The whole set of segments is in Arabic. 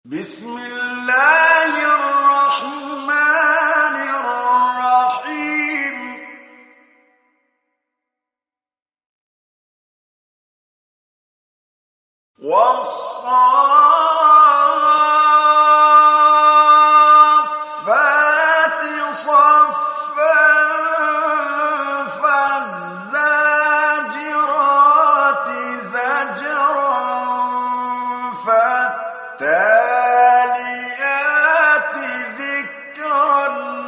بسم الله الرحمن الرحيم والصافات صفا فالزاجرات زجرا فالتاليات ذكرا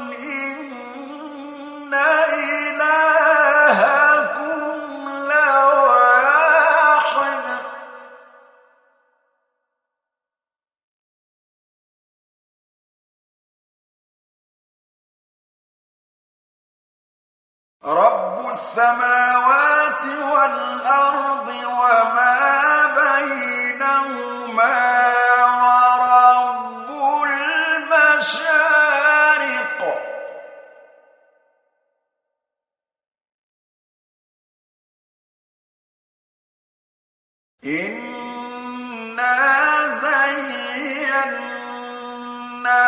إن إلهكم لواحد رب السماوات والأرض وما بينهما ورب المشارق إنا زينا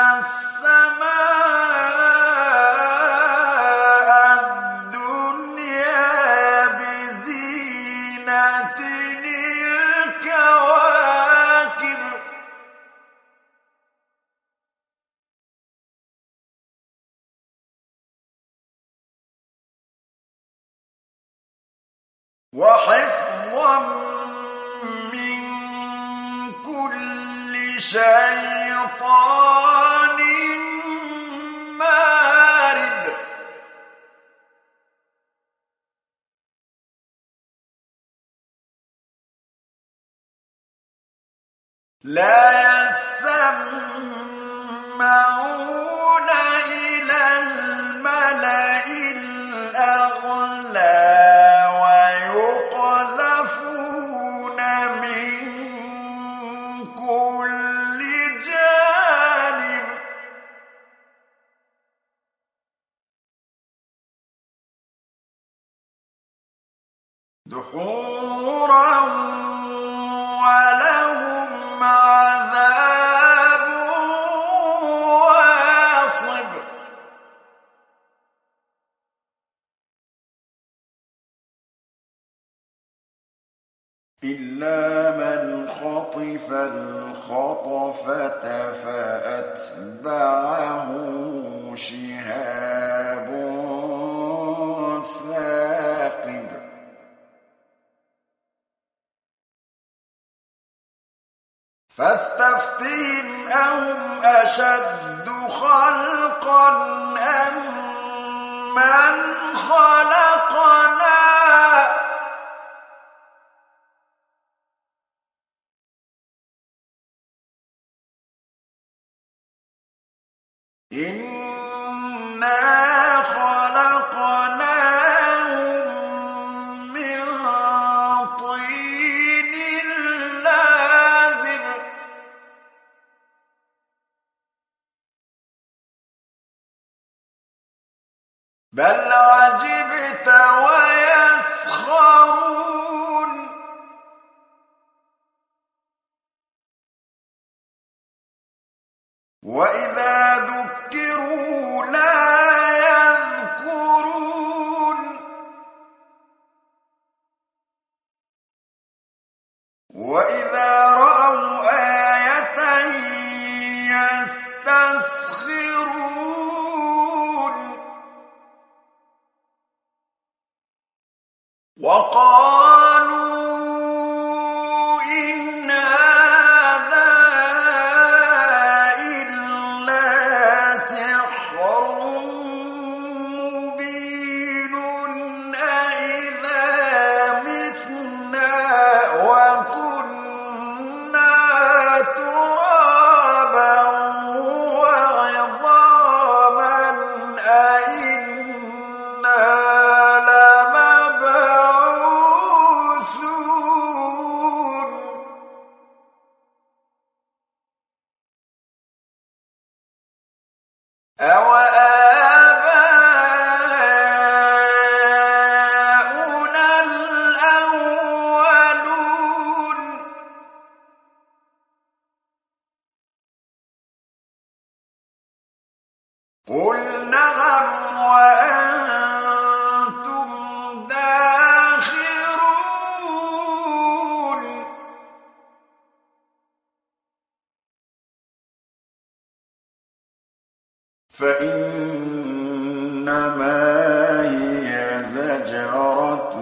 السماء الدنيا بزينة الكواكب وحفظا من كل شيطان مارد لا يسمعون إلى الملأ الأعلى ويقذفون من كل جانب دحورا ولهم عذاب واصب إلا من خطف الخطفة فأتبعه شهاب ثاقب فاستفتهم أهم أشد خلقا أم من خلقنا إنا خلقناهم من طين لازب بل عجبت ويسخرون وإذا ذكروا لا يذكرون وإذا رأوا آية يستسخرون وقالوا إن هذا إلا قل نعم وأنتم داخرون فإنما هي زجرة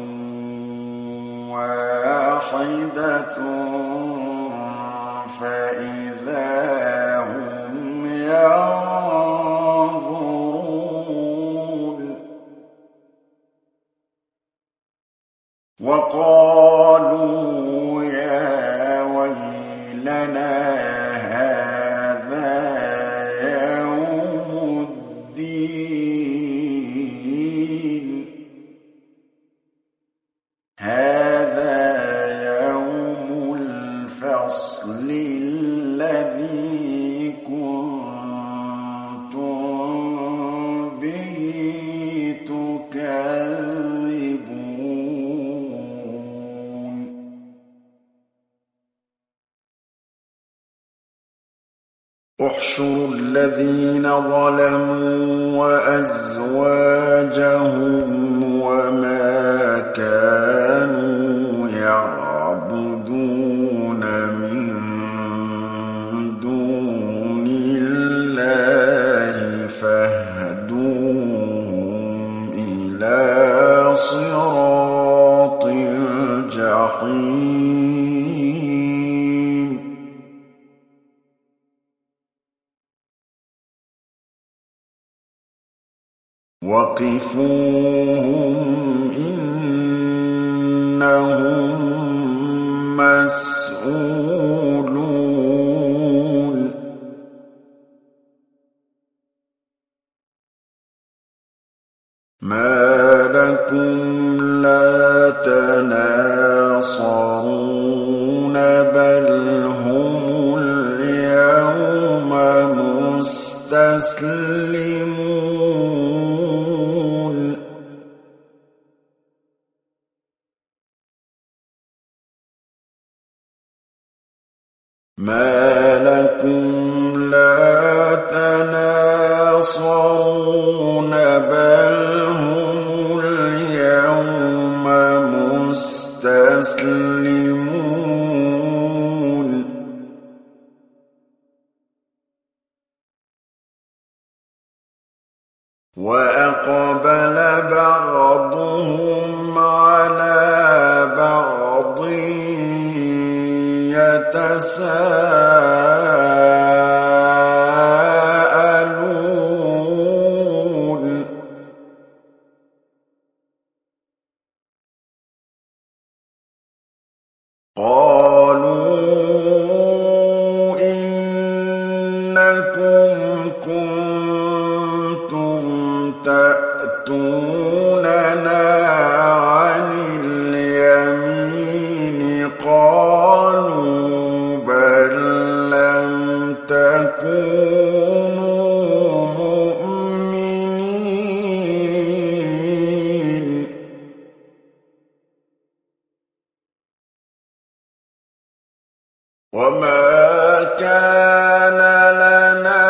واحدة فإذا هم ينظرون وقالوا يا ويلنا هذا يوم الدين هذا يوم الفصل الذي كنتم به تكذبون احشروا الذين ظلموا وأزواجهم وما كانوا يعبدون من دون الله فاهدوهم إلى صراط الجحيم وقفوهم إنهم مسئولون ما لكم لا تناصرون بل هم اليوم مستسلمون ما لكم لا تناصرون بل هم اليوم مستسلمون وأقبل بعضهم على بعض يتساءلون قالوا إنكم كنتم تأتوننا عن اليمين قالوا بل لم تكونوا مؤمنين وما كان لنا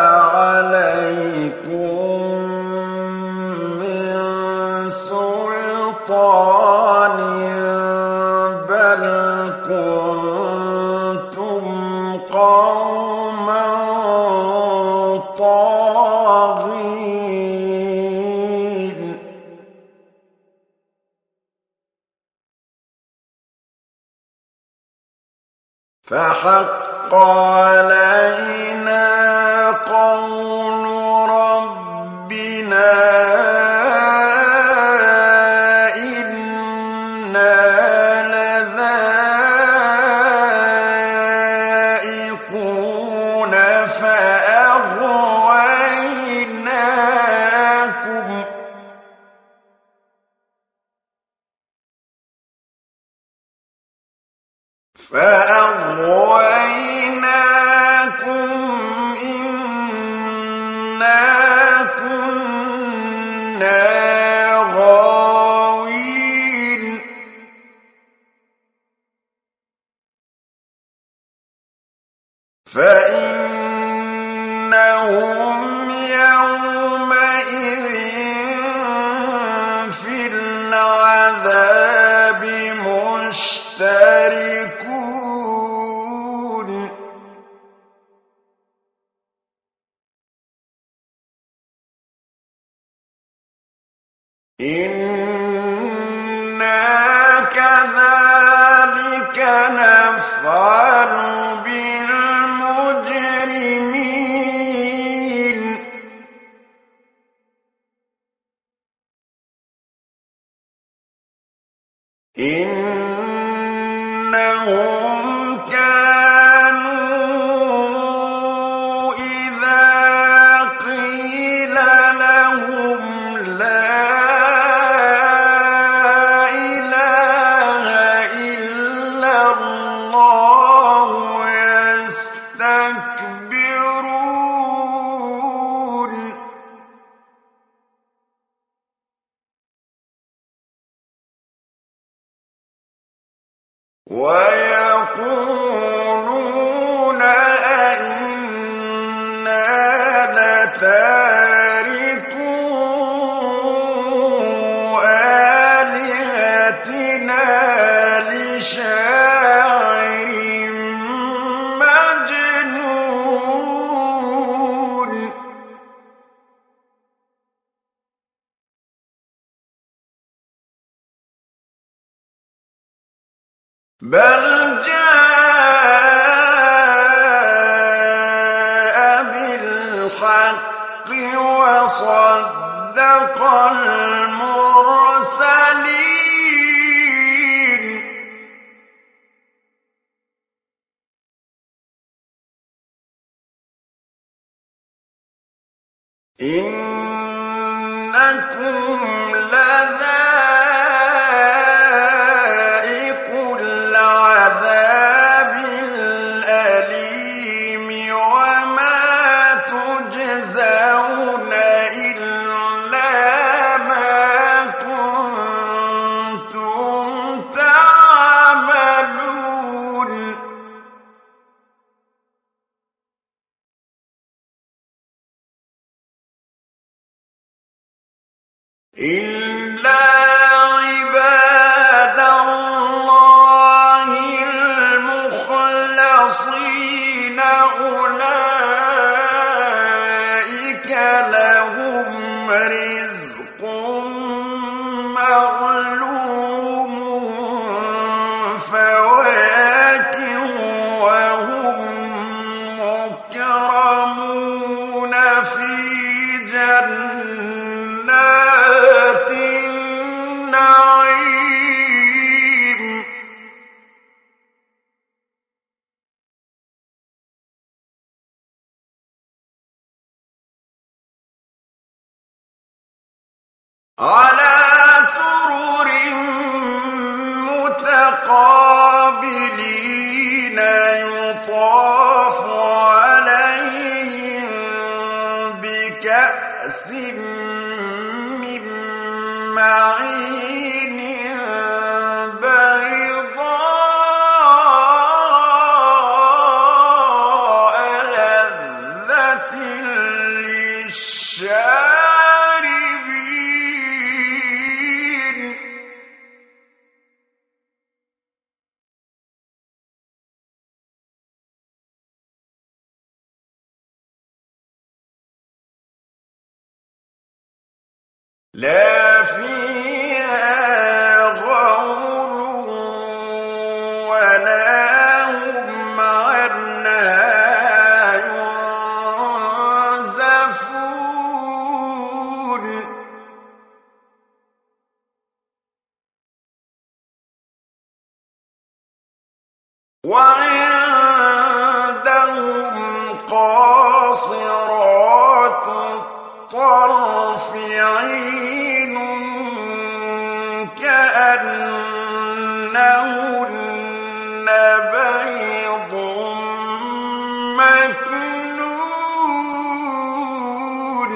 عليكم من سلطان بل كنتم قوما طاغين فحق علينا قول ربنا إنا لذائقون فأغويناكم إنا كنا غاوين فإنهم إنا كذلك نفعل بالمجرمين إنهم كانوا إذا قيل لهم لا إله إلا الله يستكبرون ويقولون أئنا لتاركو آلهتنا لشاعر مجنون بل جاء بالحق وصدق المرسلين إنكم لذائق العذاب الأليم وما تجزون إلا ما كنتم تعملون إلا عباد الله المخلصين أولئك لهم رزق معلوم فواكه وهم مكرمون في جنات النعيم على سرر متقابلين يطاف عليهم بكأس من معين بيضاء لذة للشاربين لا فيها غول ولا هم عنها ينزفون وعندهم قاصرات الطرف عين كأنهن بيض مكنون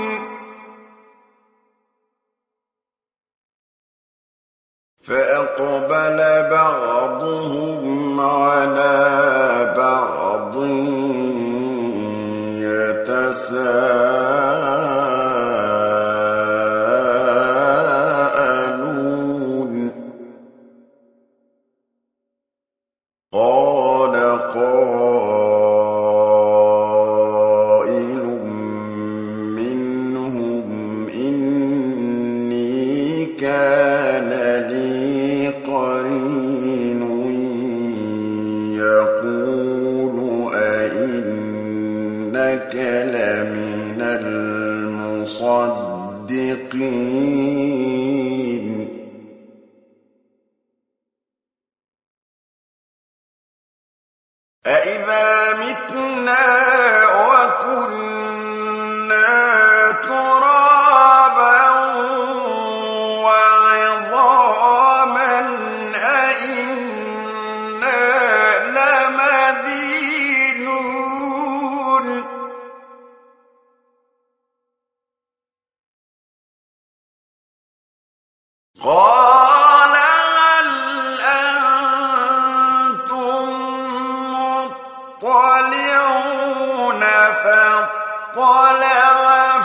فأقبل بعضهم على بعض يتساءلون قال قائل منهم إني إنك لمن المصدقين أإذا متنا وكنا ترابا وعظاما أإنا لمدينون قال هل أنتم مطلعون فاطلع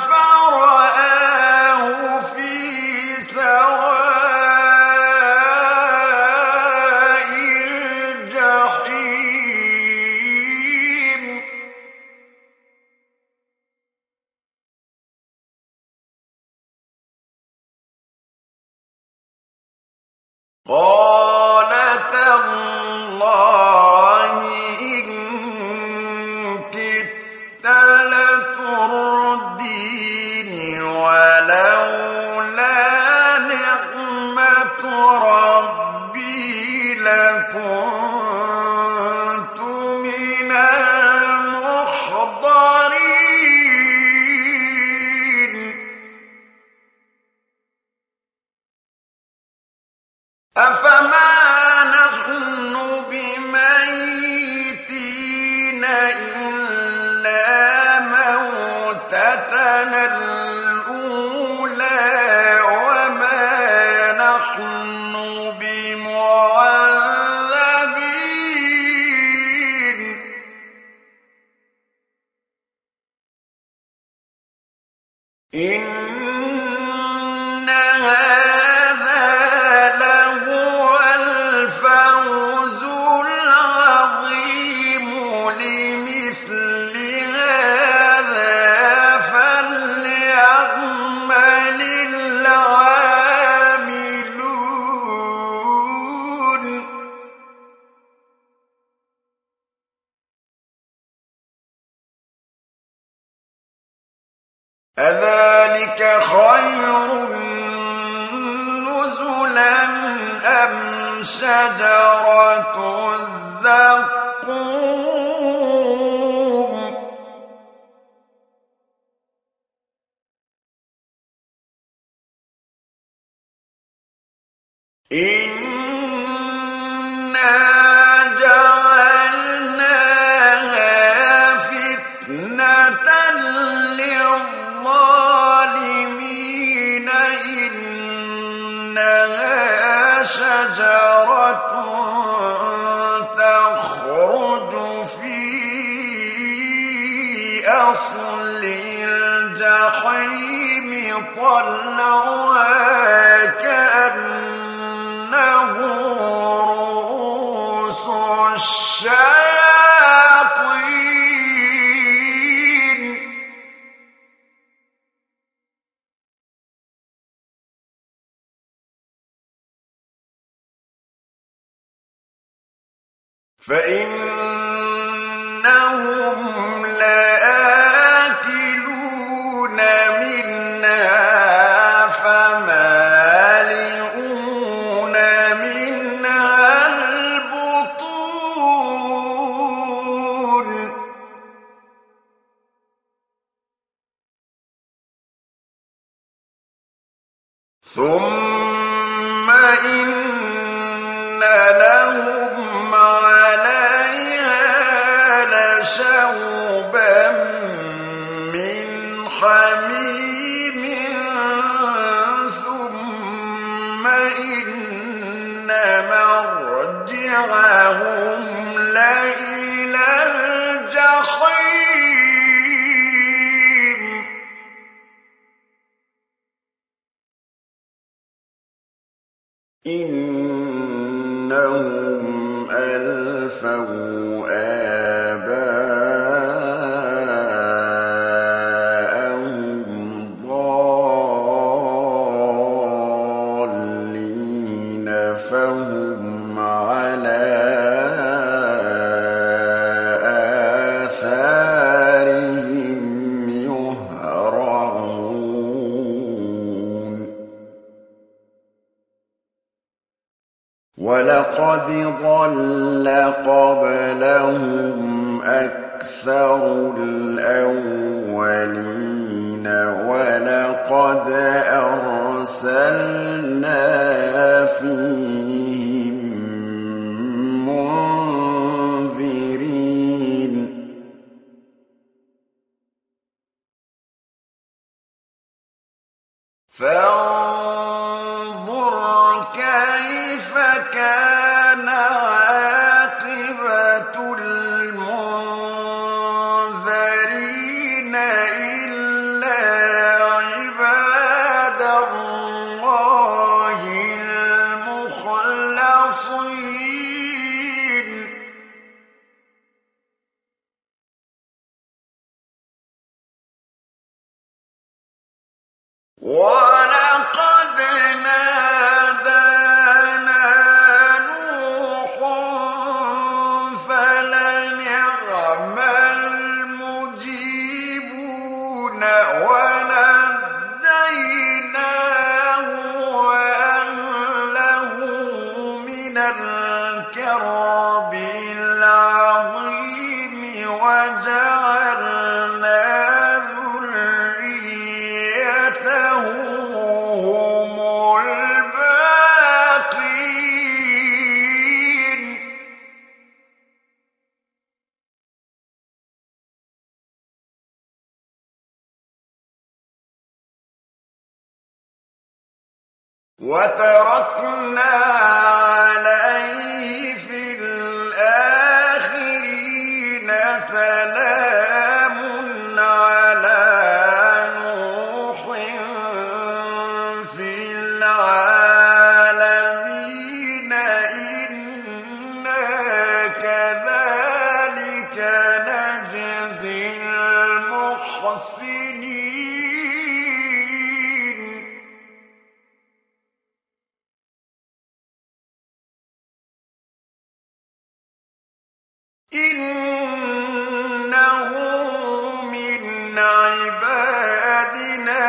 فرآه في سواء الجحيم قال تالله إن كدت لترديني ولولا نعمة ربي لكنت من المحضرين أفما نحن بميتين إلا موتتنا الأولى وما نحن بمعذبين إن هذا لهو الفوز العظيم لمثل هذا فليعمل العاملون أذلك خير نزلا أم شجرة الزقوم إنا جعلناها فتنة للظالمين إنها شجرة تخرج في أصل الجحيم طلعها كأنه رؤوس الشياطين فإنهم لآكلون منها فمالئون منها البطون ثم إن لهم عليها لشوبا من حميم ثم إن مرجعهم لإلى الجحيم إنهم ألفوا آباءهم ضالين فهم على آثارهم ولقد ضل قبلهم أكثر الأولين ولقد أرسلنا فيهم منذرين فانظر كيف كان عاقبة المنذرين إلا عباد الله المخلصين ولقد نادانا نوح فلنعم المجيبون ونجيناه وأهله من الكرب العظيم وجعلنا ذريته هم الباقين وتركنا عليه في الآخرين سلام على نوح في العالمين إنا كذلك نجزي المحسنين إنه من عبادنا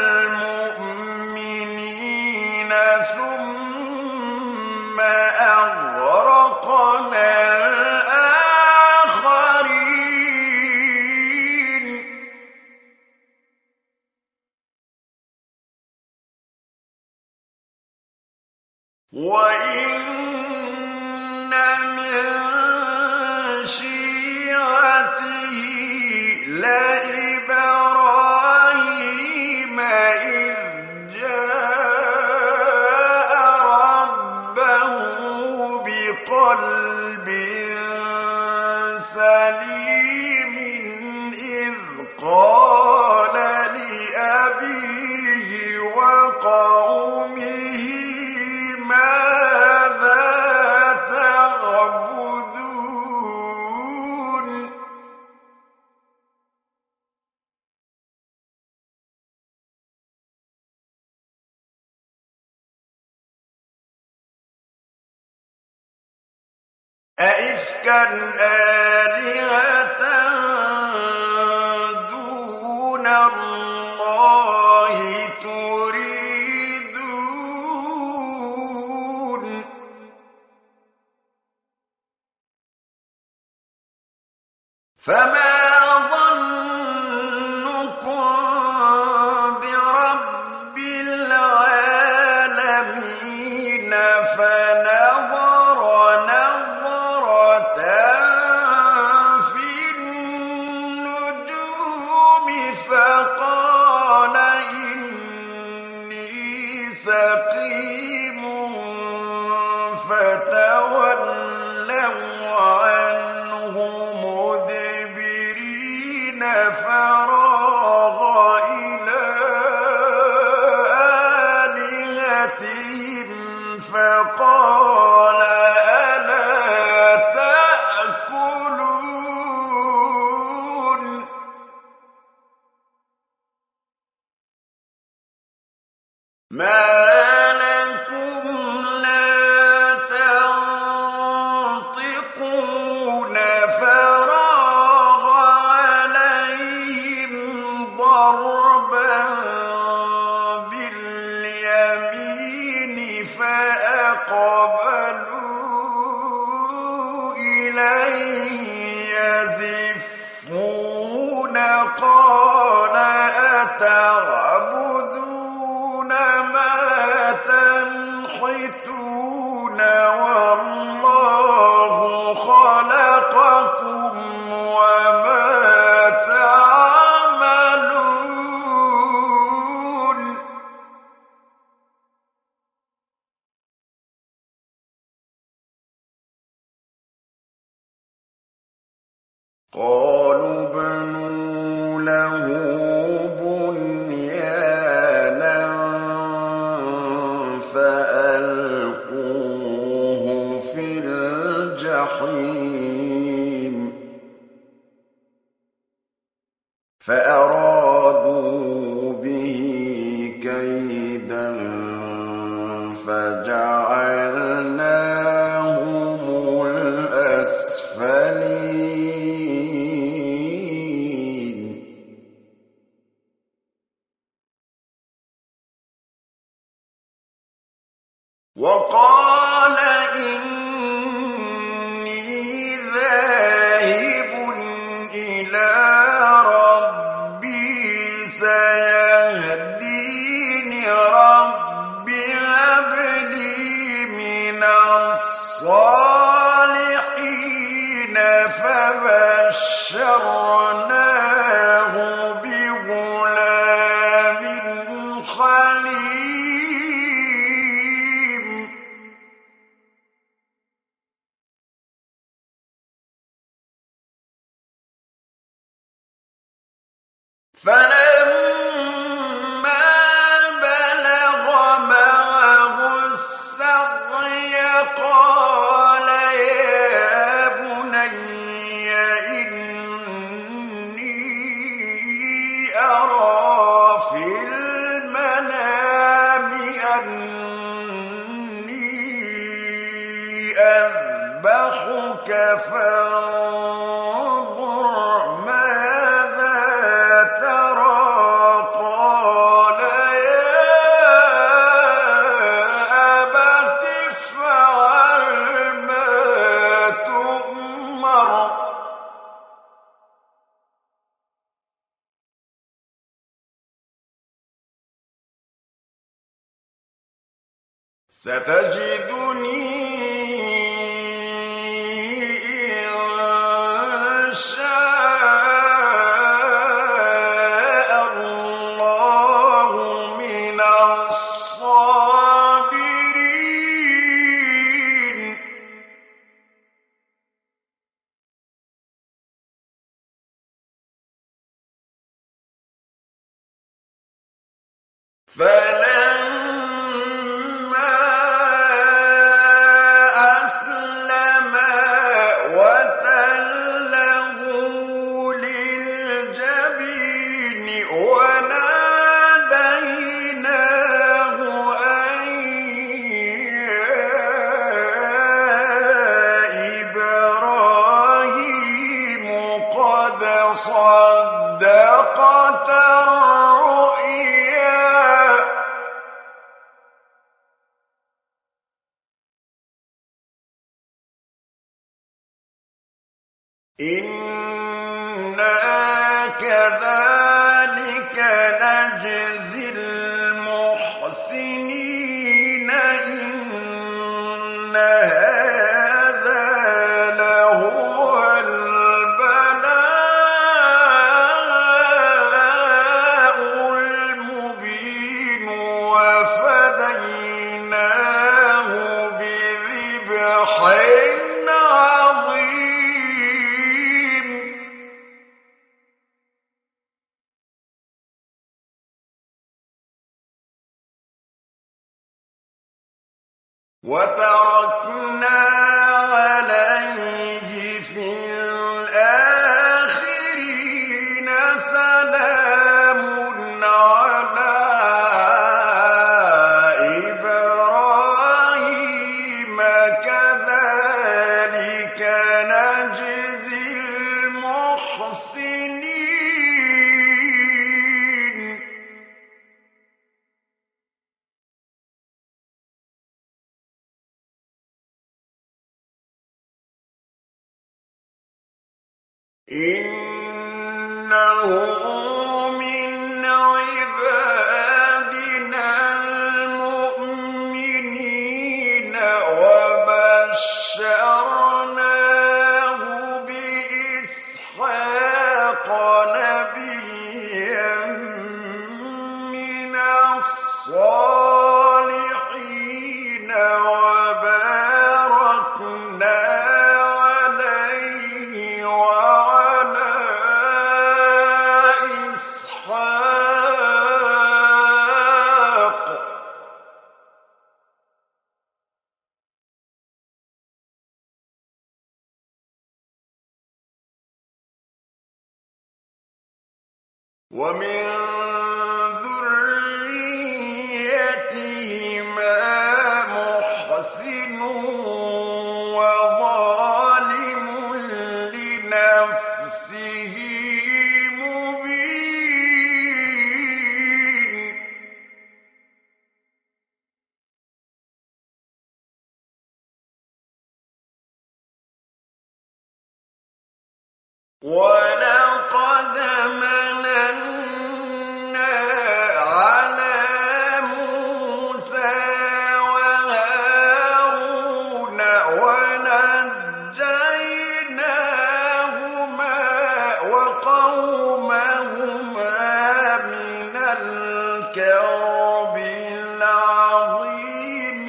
المؤمنين ثم أغرقنا الآخرين وإن من شيعته لإبراهيم إذ جاء ربه بقلب سليم إذ قال لأبيه وقومه ماذا تعبدون أئفكا آلهة دون الله تريدون فما ظنكم برب العالمين فنظر نظرة في النجوم فقال إني سقيم فتولوا عنه مدبرين فراغ إلى آلهتهم فقال ألا تأكلون ما لكم لا تنطقون فراغ عليهم يزفون قال أتعبدون ما تنحتون والله خلقكم وما تعملون قالوا بنوا له بنيانا فألقوه في الجحيم فأرادوا به كيدا فجعلناهم الأسفلين وقال إني ذاهب إلى ربي سيهدين رب هب لي من الصالحين فبشرناه بغلام حليم فلما بلغ معه السعي قال يا بني إني أرى في المنام أني أذبحك فانظر ماذا ترى قال يا أبت افعل ما تؤمر ستجدني إن شاء الله من الصابرين فلما أسلما وتله للجبين وناديناه أن يا إبراهيم قد صدقت الرؤيا إنا كذلك نجزي المحسنين إن هذا لهو البلاء المبين وفديناه بذبح عظيم وتركنا عليه في الآخرين سلام على إبراهيم كذلك نجزي المحسنين إنه من عبادنا المؤمنين وبشرناه بإسحاق نبيا من الصالحين وباركنا عليه وعلى إسحاق ومن ذريتهما محسن وظالم لنفسه مبين ولقد مننا على موسى وهارون ونجيناهما وقومهما من الكرب العظيم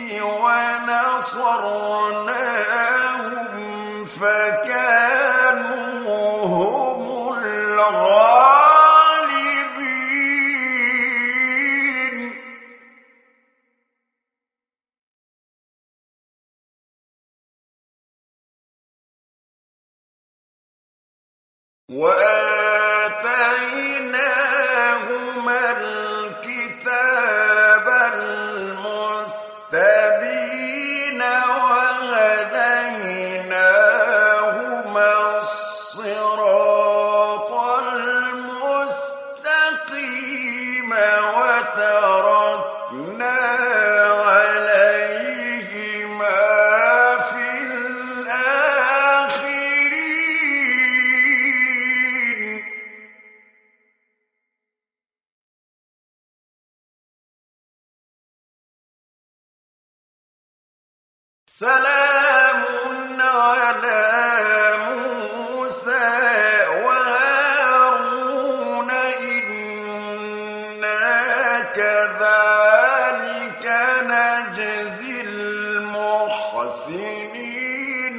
ونصرناهم فكانوا هم الغالبين وآتيناهما الكتاب المستبين وهديناهما الصراط المستقيم وتركنا عليهما في الآخرين سلام على موسى وهارون إنا كذلك نجزي المحسنين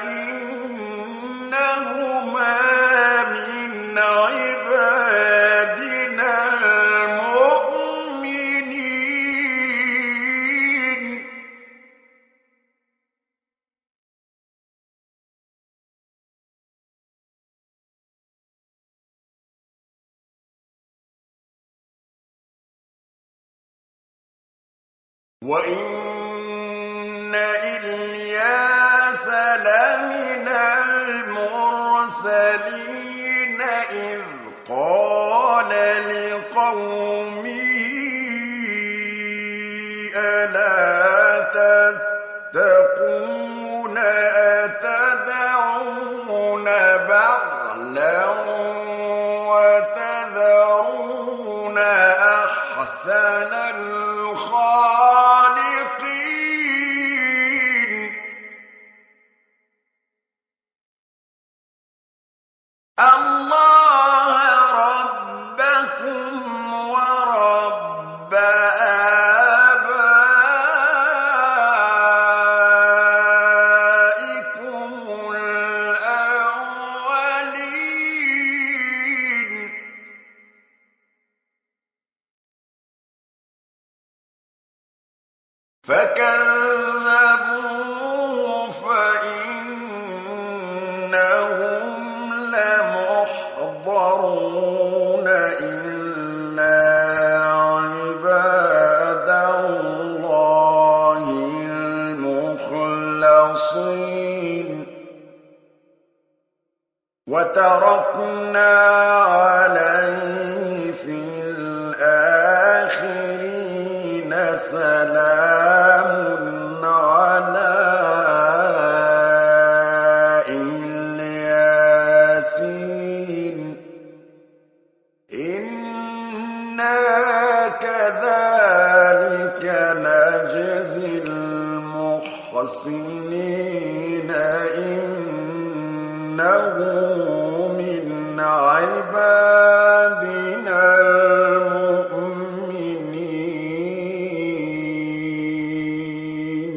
إنهما من عبادنا المؤمنين وإن إلياس لمن المرسلين إذ قال لقومه ألا تتقون أتدعون بعلا وتذرون أحسن الخالقين الله ربكم ورب آبائكم الأولين فكذبوه فإنهم لمحضرون إلا عباد الله المخلصين وتركنا عليه في الآخرين سلام على الياسين سنين إنه من عبادنا المؤمنين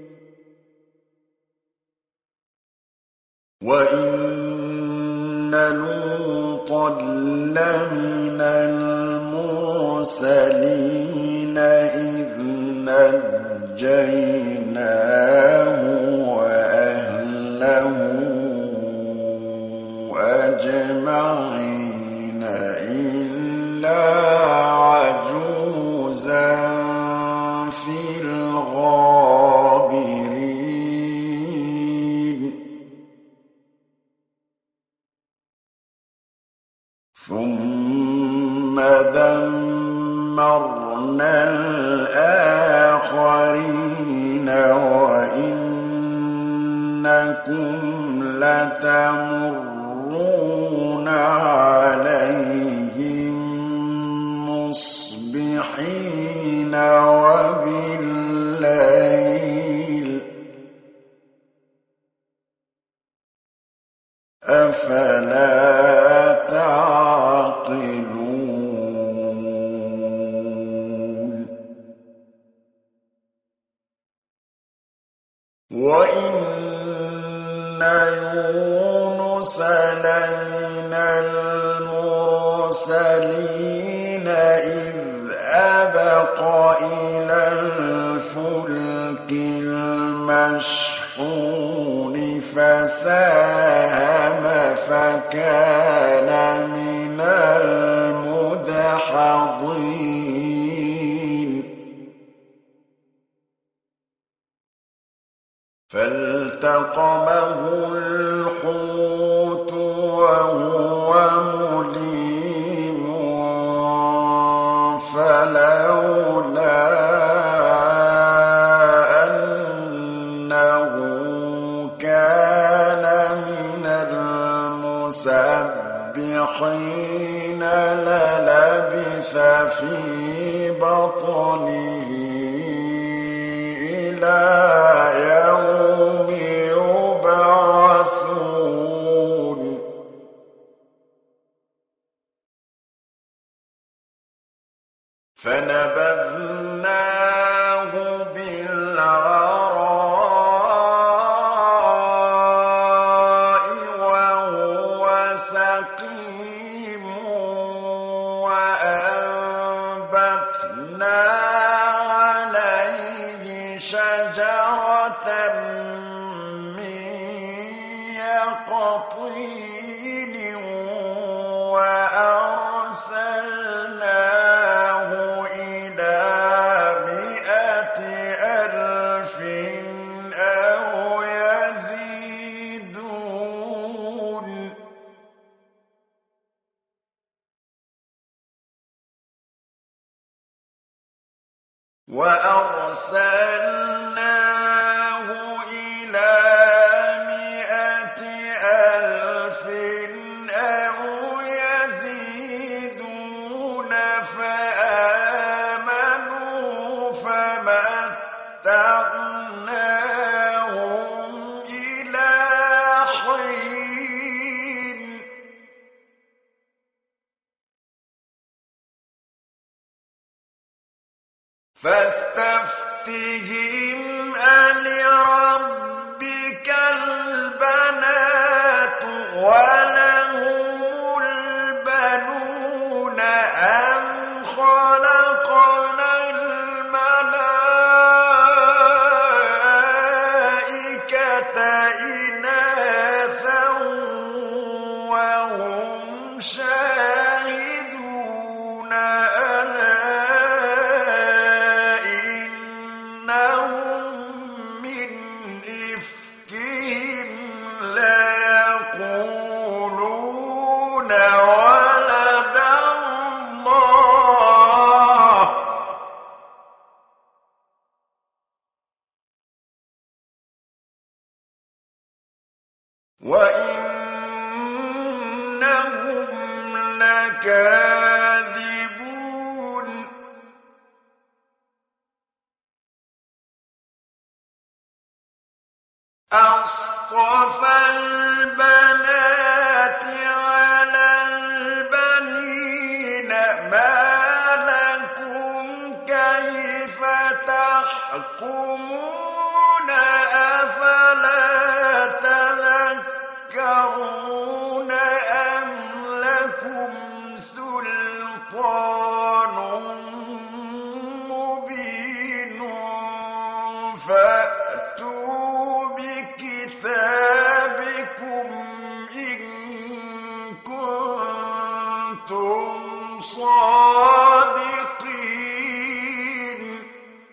وإن لوطا لمن المرسلين إذ نجيناه وأهله أجمعين إلا عجوزا في الغابرين ثم دمرنا الآخرين وإنكم لتمرون عليهم مصبحين وبالليل أفلا تعقلون وإن يونس لمن المرسلين إذ أبق إلى الفلك المشحون فساهم فكان من المدحضين فالتقمه الحوت وهو مليم فلولا أنه كان من المسبحين للبث في بطنه إلى يوم يبعثون فنبذناه بالعراء وهو سقيم وأنبتنا عليه شجرة من يقطين وأرسلناه إلى 100,000 أو يزيدون وأرسلناه إلى 100,000 أو يزيدون فآمنوا فمتعناهم إلى حين فاستفتهم ألربك البنات ولهم البنون أم خلقنا الملائكة إناثا وهم شاهدون ألا إنهم من إفكهم ليقولون ولد الله وإنهم لكاذبون صادقين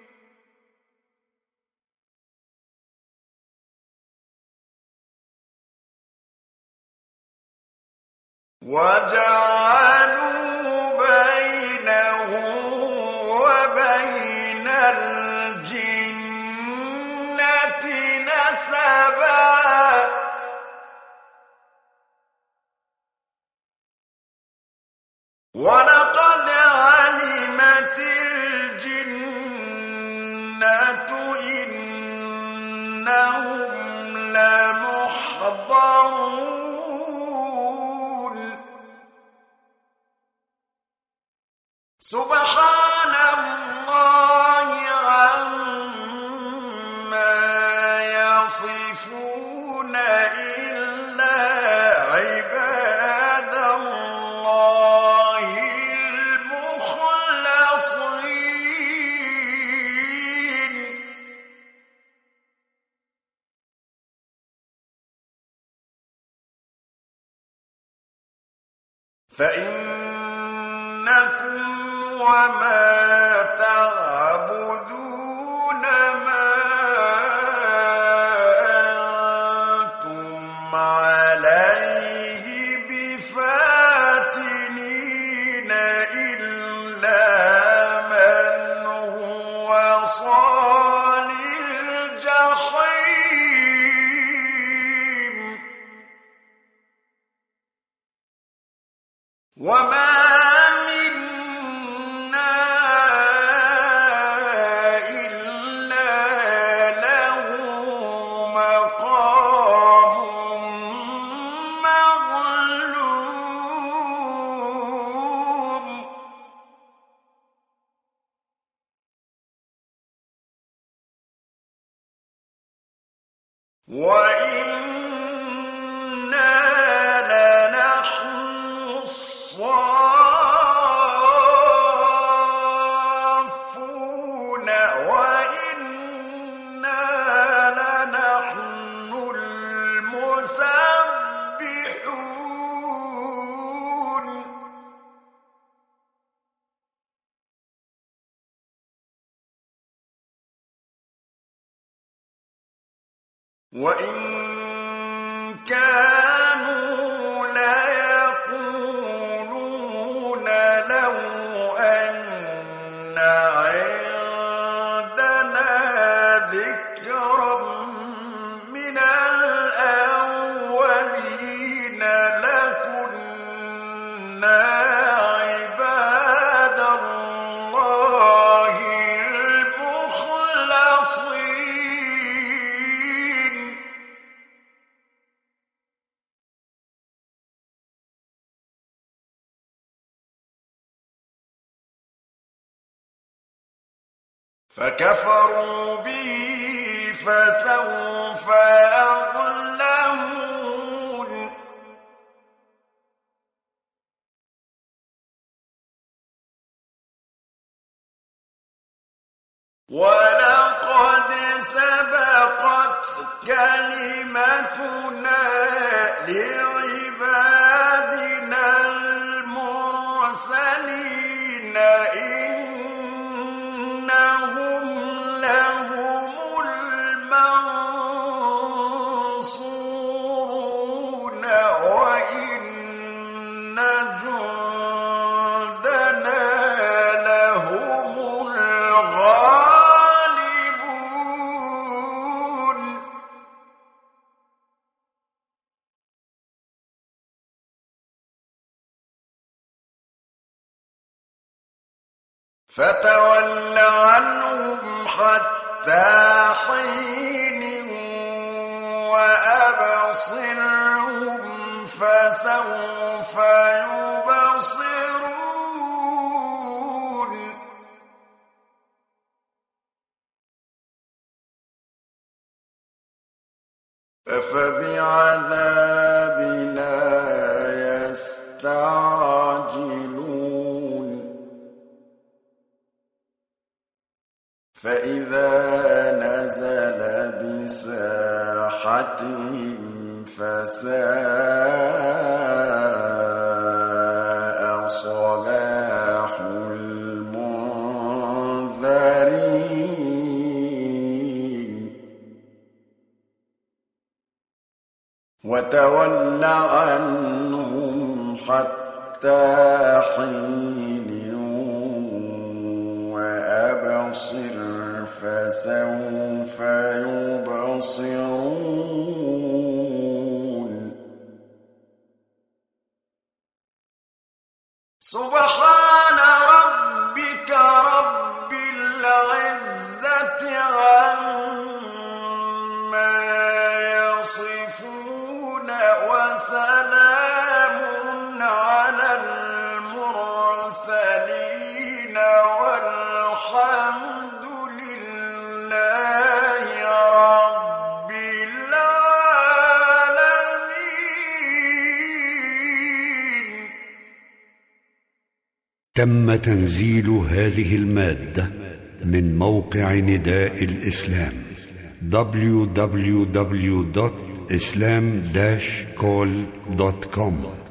وجعلوا بينه وبين الجنة نسبا ولقد علمت الجنة إنهم لمحضرون سبحان الله عما يصفون إلا عباد الله المخلصين فإنكم وما تعبدون ما أنتم عليه بفاتنين إلا من هو صال الجحيم وما منا إلا له مقام معلوم وإنا لنحن الصافون وإنا لنحن المسبحون وإن كانوا ليقولون لو أن عندنا ذكرا من الأولين لكنا عباد الله المخلصين فكفروا به فسوف يعلمون ولقد سبقت كلمتنا لعبادنا المرسلين إنهم لهم المنصورون وإن جندنا لهم الغالبون فتول عنهم حتى حين وأبصرهم فسوف يبصرون أفبعذابنا يستعجلون فإذا حتى حين وأبصر فسوف يبصرون سبحان ربك رب العزة عما يصفون وسلام على المرسلين والحمد لله رب العالمين. تم تنزيل هذه المادة من موقع نداء الإسلام www.islam-call.com